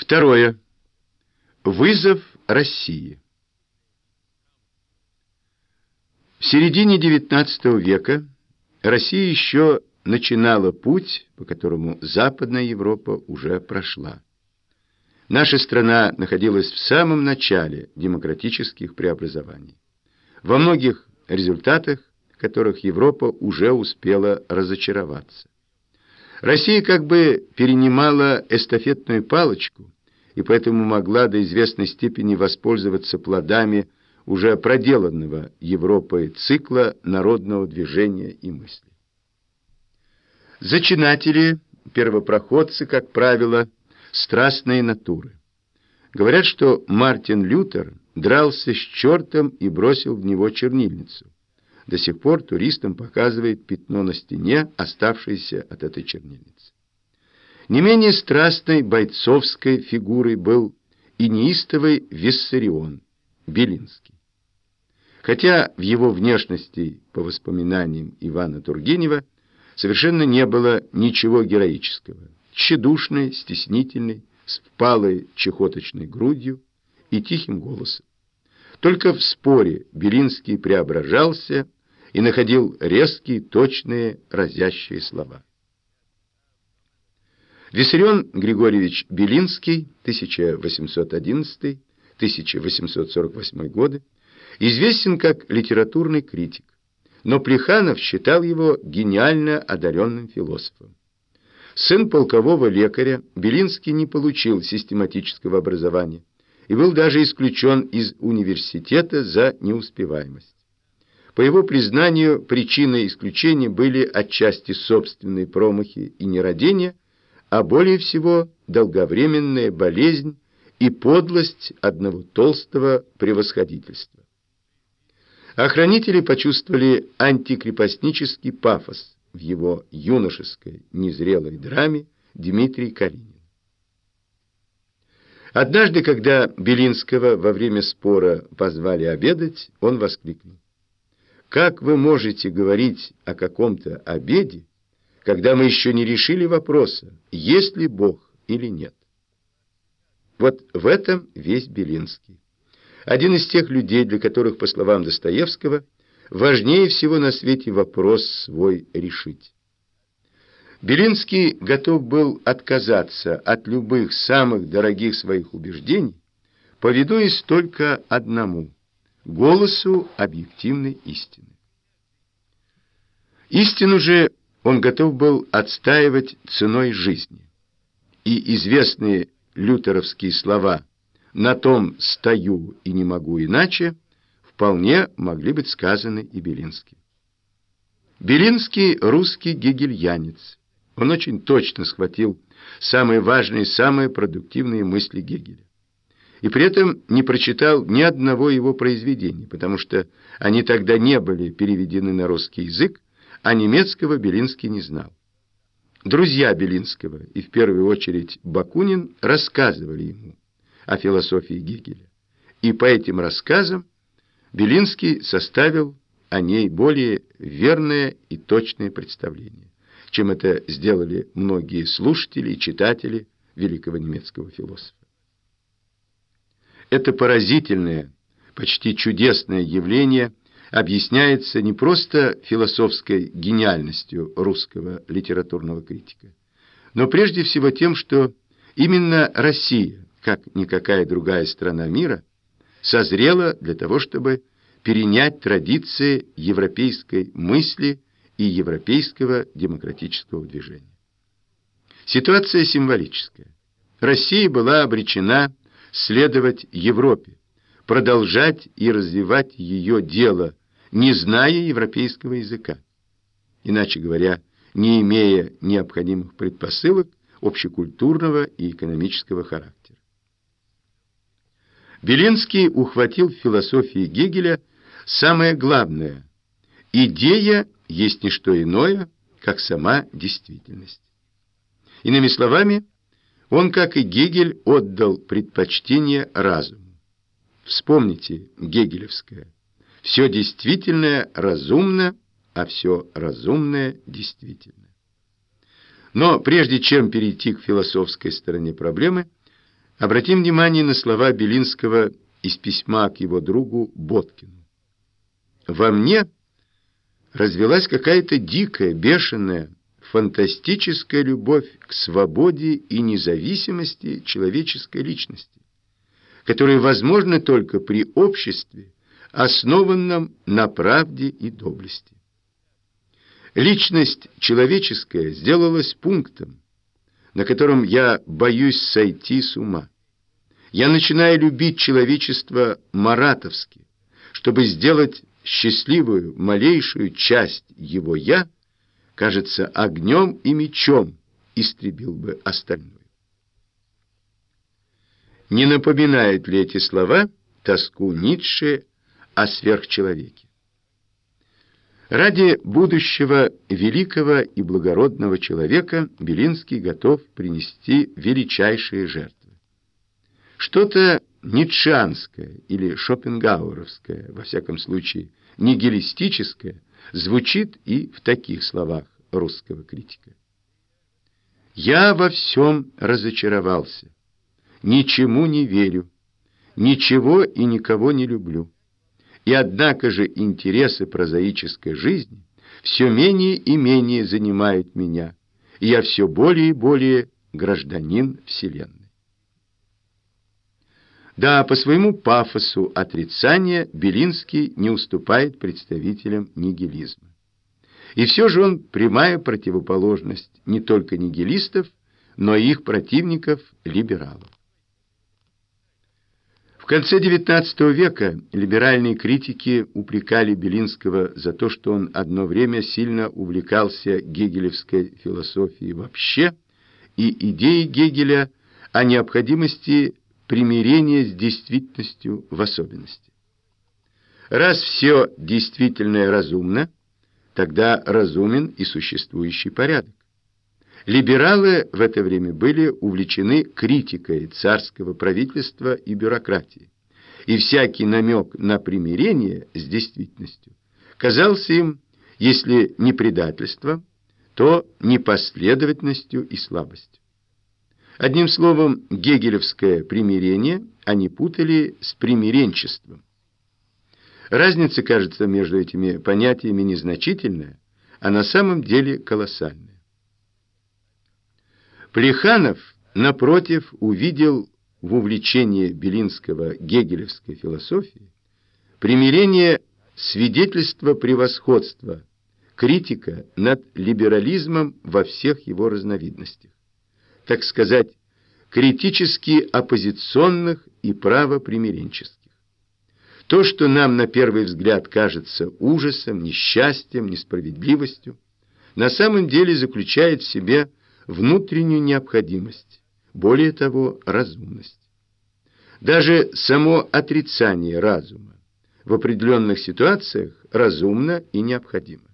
Второе. Вызов России. В середине XIX века Россия еще начинала путь, по которому Западная Европа уже прошла. Наша страна находилась в самом начале демократических преобразований, во многих результатах которых Европа уже успела разочароваться. Россия как бы перенимала эстафетную палочку и поэтому могла до известной степени воспользоваться плодами уже проделанного Европой цикла народного движения и мысли. Зачинатели, первопроходцы, как правило, страстные натуры. Говорят, что Мартин Лютер дрался с чертом и бросил в него чернильницу. До сих пор туристам показывает пятно на стене, оставшееся от этой чернильницы. Не менее страстной бойцовской фигурой был и неистовый Виссарион Белинский. Хотя в его внешности, по воспоминаниям Ивана Тургенева, совершенно не было ничего героического. Тщедушный, стеснительный, с впалой чехоточной грудью и тихим голосом. Только в споре Белинский преображался и находил резкие, точные, разящие слова. Виссарион Григорьевич Белинский, 1811-1848 годы, известен как литературный критик, но Плеханов считал его гениально одаренным философом. Сын полкового лекаря, Белинский не получил систематического образования и был даже исключен из университета за неуспеваемость. По его признанию, причиной исключения были отчасти собственные промахи и нерадения, а более всего долговременная болезнь и подлость одного толстого превосходительства. Охранители почувствовали антикрепостнический пафос в его юношеской незрелой драме «Дмитрий Калинин». Однажды, когда Белинского во время спора позвали обедать, он воскликнул: «Как вы можете говорить о каком-то обеде, когда мы еще не решили вопроса, есть ли Бог или нет?» Вот в этом весь Белинский. Один из тех людей, для которых, по словам Достоевского, важнее всего на свете вопрос свой решить. Белинский готов был отказаться от любых самых дорогих своих убеждений, повинуясь только одному – голосу объективной истины. Истину же он готов был отстаивать ценой жизни. И известные лютеровские слова «на том стою и не могу иначе» вполне могли быть сказаны и Белинским. Белинский – русский гегельянец. Он очень точно схватил самые важные, самые продуктивные мысли Гегеля. И при этом не прочитал ни одного его произведения, потому что они тогда не были переведены на русский язык, а немецкого Белинский не знал. Друзья Белинского, и в первую очередь Бакунин, рассказывали ему о философии Гегеля. И по этим рассказам Белинский составил о ней более верное и точное представление, чем это сделали многие слушатели и читатели великого немецкого философа. Это поразительное, почти чудесное явление объясняется не просто философской гениальностью русского литературного критика, но прежде всего тем, что именно Россия, как никакая другая страна мира, созрела для того, чтобы перенять традиции европейской мысли и европейского демократического движения. Ситуация символическая. Россия была обречена следовать Европе, продолжать и развивать ее дело, не зная европейского языка, иначе говоря, не имея необходимых предпосылок общекультурного и экономического характера. Белинский ухватил в философии Гегеля самое главное – идея есть не что иное, как сама действительность. Иными словами, он, как и Гегель, отдал предпочтение разуму. Вспомните гегелевское: «Все действительное разумно, а все разумное действительно». Но прежде чем перейти к философской стороне проблемы, Обратим внимание на слова Белинского из письма к его другу Боткину. «Во мне развелась какая-то дикая, бешеная, фантастическая любовь к свободе и независимости человеческой личности, которая возможна только при обществе, основанном на правде и доблести. Личность человеческая сделалась пунктом, на котором я боюсь сойти с ума. Я начинаю любить человечество маратовски, чтобы сделать счастливую, малейшую часть его «я», кажется, огнем и мечом истребил бы остальное. Не напоминают ли эти слова тоску Ницше о сверхчеловеке? Ради будущего великого и благородного человека Белинский готов принести величайшие жертвы. Что-то ницшеанское или шопенгауэровское, во всяком случае нигилистическое, звучит и в таких словах русского критика. «Я во всем разочаровался, ничему не верю, ничего и никого не люблю. И однако же интересы прозаической жизни все менее и менее занимают меня, и я все более и более гражданин Вселенной». Да, по своему пафосу отрицания Белинский не уступает представителям нигилизма. И все же он прямая противоположность не только нигилистов, но и их противников-либералов. В конце XIX века либеральные критики упрекали Белинского за то, что он одно время сильно увлекался гегелевской философией вообще и идеей Гегеля о необходимости примирения с действительностью в особенности. Раз все действительное разумно, тогда разумен и существующий порядок. Либералы в это время были увлечены критикой царского правительства и бюрократии, и всякий намек на примирение с действительностью казался им, если не предательством, то непоследовательностью и слабостью. Одним словом, гегелевское примирение они путали с примиренчеством. Разница, кажется, между этими понятиями незначительная, а на самом деле колоссальная. Плеханов, напротив, увидел в увлечении Белинского гегелевской философией примирение свидетельства превосходства критика над либерализмом во всех его разновидностях, так сказать, критически оппозиционных и правопримиренческих. То, что нам на первый взгляд кажется ужасом, несчастьем, несправедливостью, на самом деле заключает в себе внутреннюю необходимость, более того, разумность. Даже само отрицание разума в определенных ситуациях разумно и необходимо.